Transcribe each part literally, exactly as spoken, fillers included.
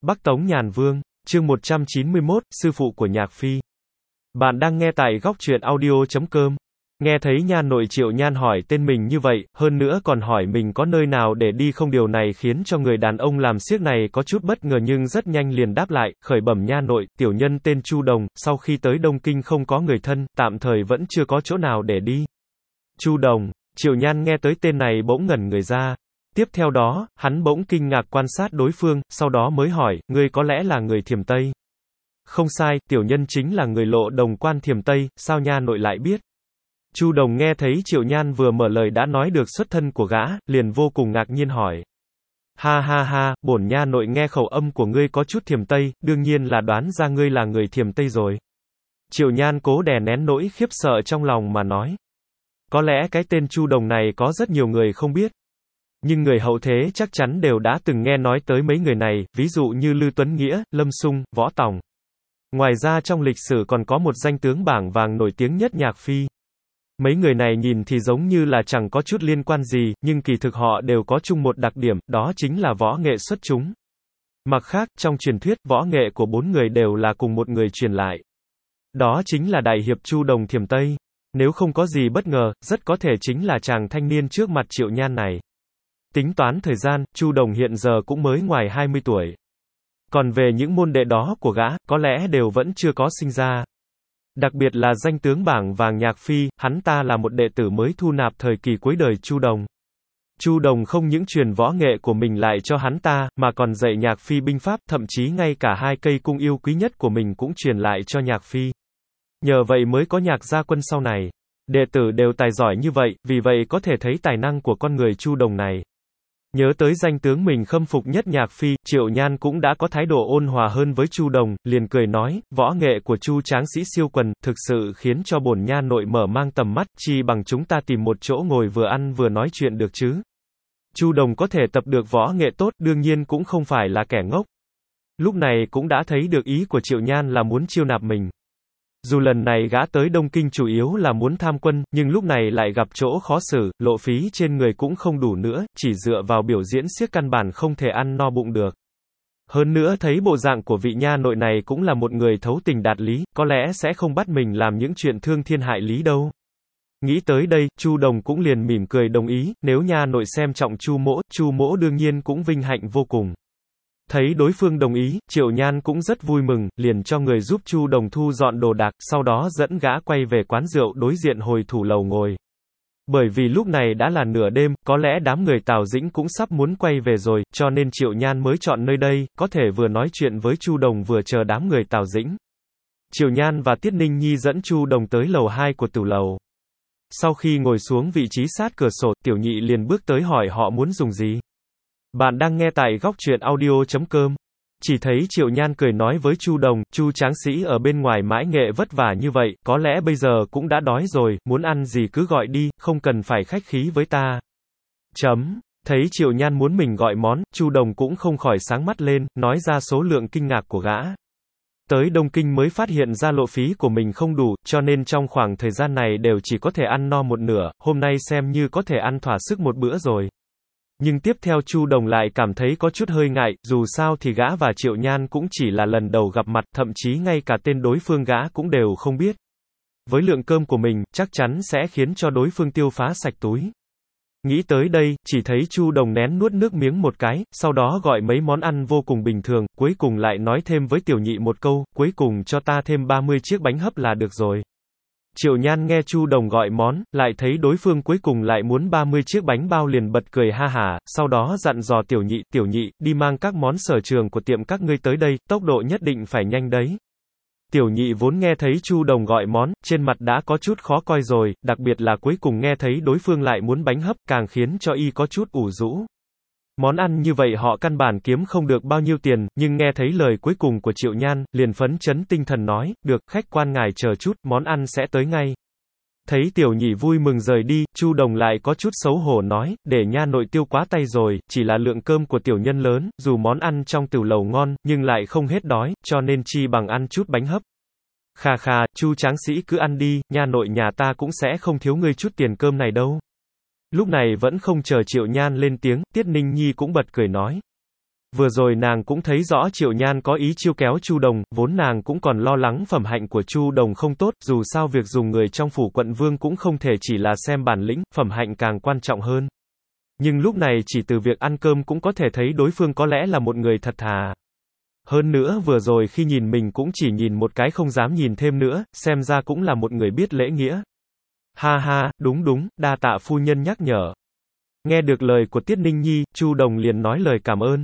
Bắc Tống Nhàn Vương, chương một trăm chín mươi mốt, sư phụ của Nhạc Phi. Bạn đang nghe tại góc truyện audio chấm com. Nghe thấy nha nội Triệu Nhan hỏi tên mình như vậy, hơn nữa còn hỏi mình có nơi nào để đi không, điều này khiến cho người đàn ông làm xiếc này có chút bất ngờ nhưng rất nhanh liền đáp lại, khởi bẩm nha nội, tiểu nhân tên Chu Đồng, sau khi tới Đông Kinh không có người thân, tạm thời vẫn chưa có chỗ nào để đi. Chu Đồng, Triệu Nhan nghe tới tên này bỗng ngẩn người ra. Tiếp theo đó, hắn bỗng kinh ngạc quan sát đối phương, sau đó mới hỏi, ngươi có lẽ là người Thiểm Tây? Không sai, tiểu nhân chính là người Lộ Đồng quan Thiểm Tây, sao nha nội lại biết? Chu Đồng nghe thấy Triệu Nhan vừa mở lời đã nói được xuất thân của gã, liền vô cùng ngạc nhiên hỏi. Ha ha ha, bổn nha nội nghe khẩu âm của ngươi có chút Thiểm Tây, đương nhiên là đoán ra ngươi là người Thiểm Tây rồi. Triệu Nhan cố đè nén nỗi khiếp sợ trong lòng mà nói. Có lẽ cái tên Chu Đồng này có rất nhiều người không biết. Nhưng người hậu thế chắc chắn đều đã từng nghe nói tới mấy người này, ví dụ như Lư Tuấn Nghĩa, Lâm Sung, Võ Tòng. Ngoài ra trong lịch sử còn có một danh tướng bảng vàng nổi tiếng nhất Nhạc Phi. Mấy người này nhìn thì giống như là chẳng có chút liên quan gì, nhưng kỳ thực họ đều có chung một đặc điểm, đó chính là võ nghệ xuất chúng. Mặt khác, trong truyền thuyết, võ nghệ của bốn người đều là cùng một người truyền lại. Đó chính là đại hiệp Chu Đồng Thiểm Tây. Nếu không có gì bất ngờ, rất có thể chính là chàng thanh niên trước mặt Triệu Nhan này. Tính toán thời gian, Chu Đồng hiện giờ cũng mới ngoài hai mươi tuổi. Còn về những môn đệ đó của gã, có lẽ đều vẫn chưa có sinh ra. Đặc biệt là danh tướng bảng vàng Nhạc Phi, hắn ta là một đệ tử mới thu nạp thời kỳ cuối đời Chu Đồng. Chu Đồng không những truyền võ nghệ của mình lại cho hắn ta, mà còn dạy Nhạc Phi binh pháp, thậm chí ngay cả hai cây cung yêu quý nhất của mình cũng truyền lại cho Nhạc Phi. Nhờ vậy mới có Nhạc gia quân sau này. Đệ tử đều tài giỏi như vậy, vì vậy có thể thấy tài năng của con người Chu Đồng này. Nhớ tới danh tướng mình khâm phục nhất Nhạc Phi, Triệu Nhan cũng đã có thái độ ôn hòa hơn với Chu Đồng, liền cười nói, võ nghệ của Chu tráng sĩ siêu quần, thực sự khiến cho bổn nha nội mở mang tầm mắt, chi bằng chúng ta tìm một chỗ ngồi vừa ăn vừa nói chuyện được chứ. Chu Đồng có thể tập được võ nghệ tốt, đương nhiên cũng không phải là kẻ ngốc. Lúc này cũng đã thấy được ý của Triệu Nhan là muốn chiêu nạp mình. Dù lần này gã tới Đông Kinh chủ yếu là muốn tham quân, nhưng lúc này lại gặp chỗ khó xử, lộ phí trên người cũng không đủ nữa, chỉ dựa vào biểu diễn xiếc căn bản không thể ăn no bụng được. Hơn nữa thấy bộ dạng của vị nha nội này cũng là một người thấu tình đạt lý, có lẽ sẽ không bắt mình làm những chuyện thương thiên hại lý đâu. Nghĩ tới đây, Chu Đồng cũng liền mỉm cười đồng ý, nếu nha nội xem trọng Chu mỗ, Chu mỗ đương nhiên cũng vinh hạnh vô cùng. Thấy đối phương đồng ý, Triệu Nhan cũng rất vui mừng, liền cho người giúp Chu Đồng thu dọn đồ đạc, sau đó dẫn gã quay về quán rượu đối diện hồi thủ lầu ngồi. Bởi vì lúc này đã là nửa đêm, có lẽ đám người Tào Dĩnh cũng sắp muốn quay về rồi, cho nên Triệu Nhan mới chọn nơi đây, có thể vừa nói chuyện với Chu Đồng vừa chờ đám người Tào Dĩnh. Triệu Nhan và Tiết Ninh Nhi dẫn Chu Đồng tới lầu hai của tử lầu. Sau khi ngồi xuống vị trí sát cửa sổ, Tiểu Nhị liền bước tới hỏi họ muốn dùng gì. Bạn đang nghe tại góc truyện audio chấm com. Chỉ thấy Triệu Nhan cười nói với Chu Đồng, Chu tráng sĩ ở bên ngoài mãi nghệ vất vả như vậy, có lẽ bây giờ cũng đã đói rồi, muốn ăn gì cứ gọi đi, không cần phải khách khí với ta. Chấm. Thấy Triệu Nhan muốn mình gọi món, Chu Đồng cũng không khỏi sáng mắt lên, nói ra số lượng kinh ngạc của gã. Tới Đông Kinh mới phát hiện ra lộ phí của mình không đủ, cho nên trong khoảng thời gian này đều chỉ có thể ăn no một nửa, hôm nay xem như có thể ăn thỏa sức một bữa rồi. Nhưng tiếp theo Chu Đồng lại cảm thấy có chút hơi ngại, dù sao thì gã và Triệu Nhan cũng chỉ là lần đầu gặp mặt, thậm chí ngay cả tên đối phương gã cũng đều không biết. Với lượng cơm của mình, chắc chắn sẽ khiến cho đối phương tiêu phá sạch túi. Nghĩ tới đây, chỉ thấy Chu Đồng nén nuốt nước miếng một cái, sau đó gọi mấy món ăn vô cùng bình thường, cuối cùng lại nói thêm với Tiểu Nhị một câu, cuối cùng cho ta thêm ba mươi chiếc bánh hấp là được rồi. Triệu Nhan nghe Chu Đồng gọi món, lại thấy đối phương cuối cùng lại muốn ba mươi chiếc bánh bao liền bật cười ha hả, sau đó dặn dò Tiểu Nhị, Tiểu Nhị, đi mang các món sở trường của tiệm các ngươi tới đây, tốc độ nhất định phải nhanh đấy. Tiểu Nhị vốn nghe thấy Chu Đồng gọi món, trên mặt đã có chút khó coi rồi, đặc biệt là cuối cùng nghe thấy đối phương lại muốn bánh hấp, càng khiến cho y có chút ủ rũ. Món ăn như vậy họ căn bản kiếm không được bao nhiêu tiền, nhưng nghe thấy lời cuối cùng của Triệu Nhan, liền phấn chấn tinh thần nói, được, khách quan ngài chờ chút, món ăn sẽ tới ngay. Thấy Tiểu Nhị vui mừng rời đi, Chu Đồng lại có chút xấu hổ nói, để nha nội tiêu quá tay rồi, chỉ là lượng cơm của tiểu nhân lớn, dù món ăn trong tử lầu ngon, nhưng lại không hết đói, cho nên chi bằng ăn chút bánh hấp. Khà khà, Chu tráng sĩ cứ ăn đi, nha nội nhà ta cũng sẽ không thiếu ngươi chút tiền cơm này đâu. Lúc này vẫn không chờ Triệu Nhan lên tiếng, Tiết Ninh Nhi cũng bật cười nói. Vừa rồi nàng cũng thấy rõ Triệu Nhan có ý chiêu kéo Chu Đồng, vốn nàng cũng còn lo lắng phẩm hạnh của Chu Đồng không tốt, dù sao việc dùng người trong phủ quận vương cũng không thể chỉ là xem bản lĩnh, phẩm hạnh càng quan trọng hơn. Nhưng lúc này chỉ từ việc ăn cơm cũng có thể thấy đối phương có lẽ là một người thật thà. Hơn nữa vừa rồi khi nhìn mình cũng chỉ nhìn một cái không dám nhìn thêm nữa, xem ra cũng là một người biết lễ nghĩa. Ha ha, đúng đúng, đa tạ phu nhân nhắc nhở. Nghe được lời của Tiết Ninh Nhi, Chu Đồng liền nói lời cảm ơn.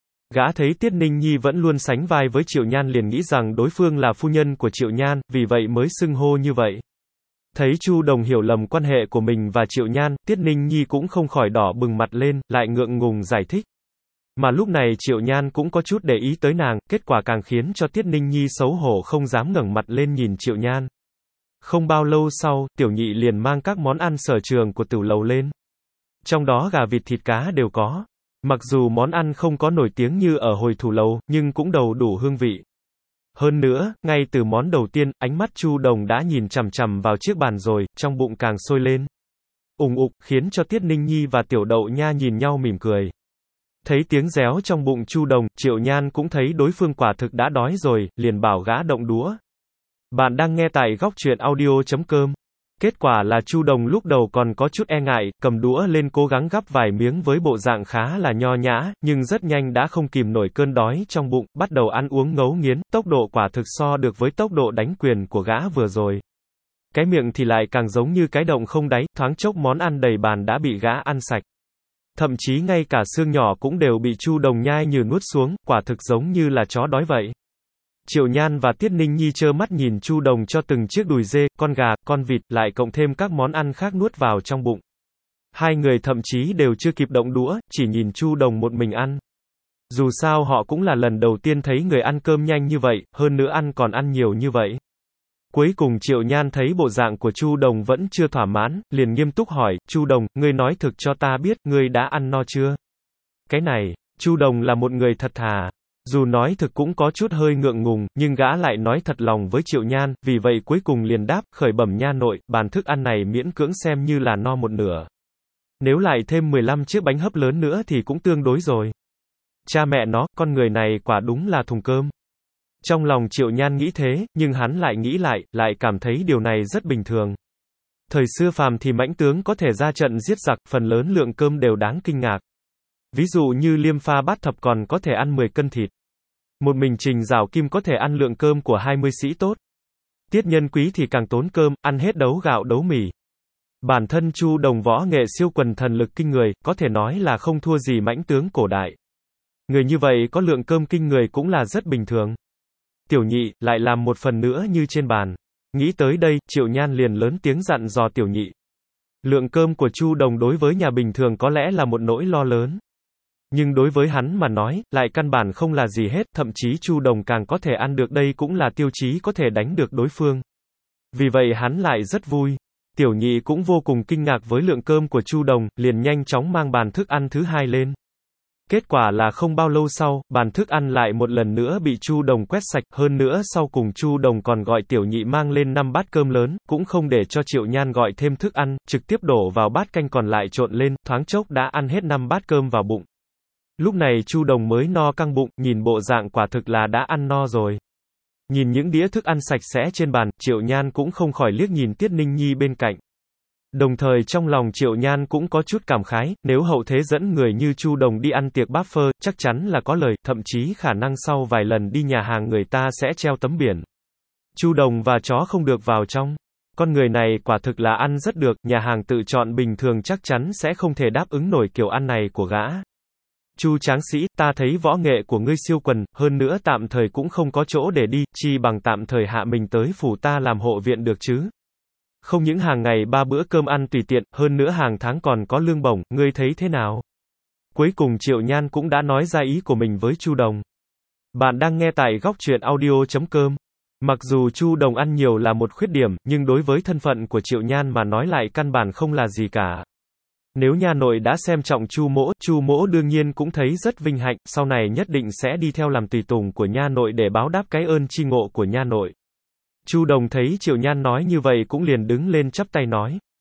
Gã thấy Tiết Ninh Nhi vẫn luôn sánh vai với Triệu Nhan liền nghĩ rằng đối phương là phu nhân của Triệu Nhan, vì vậy mới xưng hô như vậy. Thấy Chu Đồng hiểu lầm quan hệ của mình và Triệu Nhan, Tiết Ninh Nhi cũng không khỏi đỏ bừng mặt lên, lại ngượng ngùng giải thích. Mà lúc này Triệu Nhan cũng có chút để ý tới nàng, kết quả càng khiến cho Tiết Ninh Nhi xấu hổ không dám ngẩng mặt lên nhìn Triệu Nhan. Không bao lâu sau, Tiểu Nhị liền mang các món ăn sở trường của tử lầu lên. Trong đó gà vịt thịt cá đều có. Mặc dù món ăn không có nổi tiếng như ở hồi thủ lầu, nhưng cũng đầu đủ hương vị. Hơn nữa, ngay từ món đầu tiên, ánh mắt Chu Đồng đã nhìn chằm chằm vào chiếc bàn rồi, trong bụng càng sôi lên. Ùng ục, khiến cho Tiết Ninh Nhi và Tiểu Đậu Nha nhìn nhau mỉm cười. Thấy tiếng réo trong bụng Chu Đồng, Triệu Nhan cũng thấy đối phương quả thực đã đói rồi, liền bảo gã động đũa. Bạn đang nghe tại góc truyện audio chấm com. Kết quả là Chu Đồng lúc đầu còn có chút e ngại, cầm đũa lên cố gắng gắp vài miếng với bộ dạng khá là nho nhã, nhưng rất nhanh đã không kìm nổi cơn đói trong bụng, bắt đầu ăn uống ngấu nghiến, tốc độ quả thực so được với tốc độ đánh quyền của gã vừa rồi. Cái miệng thì lại càng giống như cái động không đáy, thoáng chốc món ăn đầy bàn đã bị gã ăn sạch. Thậm chí ngay cả xương nhỏ cũng đều bị Chu Đồng nhai nhừ nuốt xuống, quả thực giống như là chó đói vậy. Triệu Nhan và Tiết Ninh Nhi trơ mắt nhìn Chu Đồng cho từng chiếc đùi dê, con gà, con vịt, lại cộng thêm các món ăn khác nuốt vào trong bụng. Hai người thậm chí đều chưa kịp động đũa, chỉ nhìn Chu Đồng một mình ăn. Dù sao họ cũng là lần đầu tiên thấy người ăn cơm nhanh như vậy, hơn nữa ăn còn ăn nhiều như vậy. Cuối cùng Triệu Nhan thấy bộ dạng của Chu Đồng vẫn chưa thỏa mãn, liền nghiêm túc hỏi, Chu Đồng, ngươi nói thực cho ta biết, ngươi đã ăn no chưa? Cái này, Chu Đồng là một người thật thà. Dù nói thực cũng có chút hơi ngượng ngùng, nhưng gã lại nói thật lòng với Triệu Nhan, vì vậy cuối cùng liền đáp, khởi bẩm nha nội, bàn thức ăn này miễn cưỡng xem như là no một nửa. Nếu lại thêm mười lăm chiếc bánh hấp lớn nữa thì cũng tương đối rồi. Cha mẹ nó, con người này quả đúng là thùng cơm. Trong lòng Triệu Nhan nghĩ thế, nhưng hắn lại nghĩ lại, lại cảm thấy điều này rất bình thường. Thời xưa phàm thì mãnh tướng có thể ra trận giết giặc, phần lớn lượng cơm đều đáng kinh ngạc. Ví dụ như Liêm Pha Bát Thập còn có thể ăn mười cân thịt. Một mình Trình Giảo Kim có thể ăn lượng cơm của hai mươi sĩ tốt. Tiết Nhân Quý thì càng tốn cơm, ăn hết đấu gạo đấu mì. Bản thân Chu Đồng võ nghệ siêu quần thần lực kinh người, có thể nói là không thua gì mãnh tướng cổ đại. Người như vậy có lượng cơm kinh người cũng là rất bình thường. Tiểu Nhị, lại làm một phần nữa như trên bàn. Nghĩ tới đây, Triệu Nhan liền lớn tiếng dặn dò Tiểu Nhị. Lượng cơm của Chu Đồng đối với nhà bình thường có lẽ là một nỗi lo lớn. Nhưng đối với hắn mà nói, lại căn bản không là gì hết, thậm chí Chu Đồng càng có thể ăn được đây cũng là tiêu chí có thể đánh được đối phương. Vì vậy hắn lại rất vui. Tiểu Nhị cũng vô cùng kinh ngạc với lượng cơm của Chu Đồng, liền nhanh chóng mang bàn thức ăn thứ hai lên. Kết quả là không bao lâu sau, bàn thức ăn lại một lần nữa bị Chu Đồng quét sạch, hơn nữa sau cùng Chu Đồng còn gọi Tiểu Nhị mang lên năm bát cơm lớn, cũng không để cho Triệu Nhan gọi thêm thức ăn, trực tiếp đổ vào bát canh còn lại trộn lên, thoáng chốc đã ăn hết năm bát cơm vào bụng. Lúc này Chu Đồng mới no căng bụng, nhìn bộ dạng quả thực là đã ăn no rồi. Nhìn những đĩa thức ăn sạch sẽ trên bàn, Triệu Nhan cũng không khỏi liếc nhìn Tiết Ninh Nhi bên cạnh. Đồng thời trong lòng Triệu Nhan cũng có chút cảm khái, nếu hậu thế dẫn người như Chu Đồng đi ăn tiệc bát phơ, chắc chắn là có lời, thậm chí khả năng sau vài lần đi nhà hàng người ta sẽ treo tấm biển. Chu Đồng và chó không được vào trong. Con người này quả thực là ăn rất được, nhà hàng tự chọn bình thường chắc chắn sẽ không thể đáp ứng nổi kiểu ăn này của gã. Chu Tráng Sĩ, ta thấy võ nghệ của ngươi siêu quần, hơn nữa tạm thời cũng không có chỗ để đi, chi bằng tạm thời hạ mình tới phủ ta làm hộ viện được chứ. Không những hàng ngày ba bữa cơm ăn tùy tiện, hơn nữa hàng tháng còn có lương bổng, ngươi thấy thế nào? Cuối cùng Triệu Nhan cũng đã nói ra ý của mình với Chu Đồng. Bạn đang nghe tại góc truyện audio chấm com. Mặc dù Chu Đồng ăn nhiều là một khuyết điểm, nhưng đối với thân phận của Triệu Nhan mà nói lại căn bản không là gì cả. Nếu nha nội đã xem trọng Chu Mỗ, Chu Mỗ đương nhiên cũng thấy rất vinh hạnh, sau này nhất định sẽ đi theo làm tùy tùng của nha nội để báo đáp cái ơn tri ngộ của nha nội. Chu Đồng thấy Triệu Nhan nói như vậy cũng liền đứng lên chắp tay nói.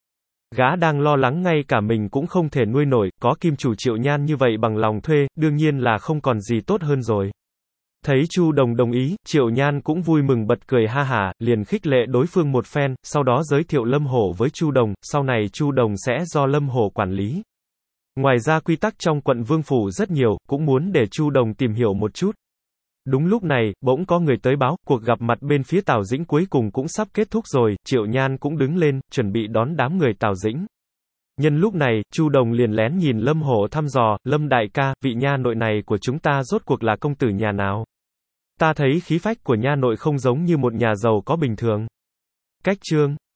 Gã đang lo lắng ngay cả mình cũng không thể nuôi nổi, có kim chủ Triệu Nhan như vậy bằng lòng thuê, đương nhiên là không còn gì tốt hơn rồi. Thấy Chu Đồng đồng ý, Triệu Nhan cũng vui mừng bật cười ha hả, liền khích lệ đối phương một phen, sau đó giới thiệu Lâm Hổ với Chu Đồng, sau này Chu Đồng sẽ do Lâm Hổ quản lý. Ngoài ra quy tắc trong quận Vương Phủ rất nhiều, cũng muốn để Chu Đồng tìm hiểu một chút. Đúng lúc này, bỗng có người tới báo, cuộc gặp mặt bên phía Tào Dĩnh cuối cùng cũng sắp kết thúc rồi, Triệu Nhan cũng đứng lên, chuẩn bị đón đám người Tào Dĩnh. Nhân lúc này, Chu Đồng liền lén nhìn Lâm Hổ thăm dò, Lâm đại ca, vị nha nội này của chúng ta rốt cuộc là công tử nhà nào? Ta thấy khí phách của nha nội không giống như một nhà giàu có bình thường. Cách chương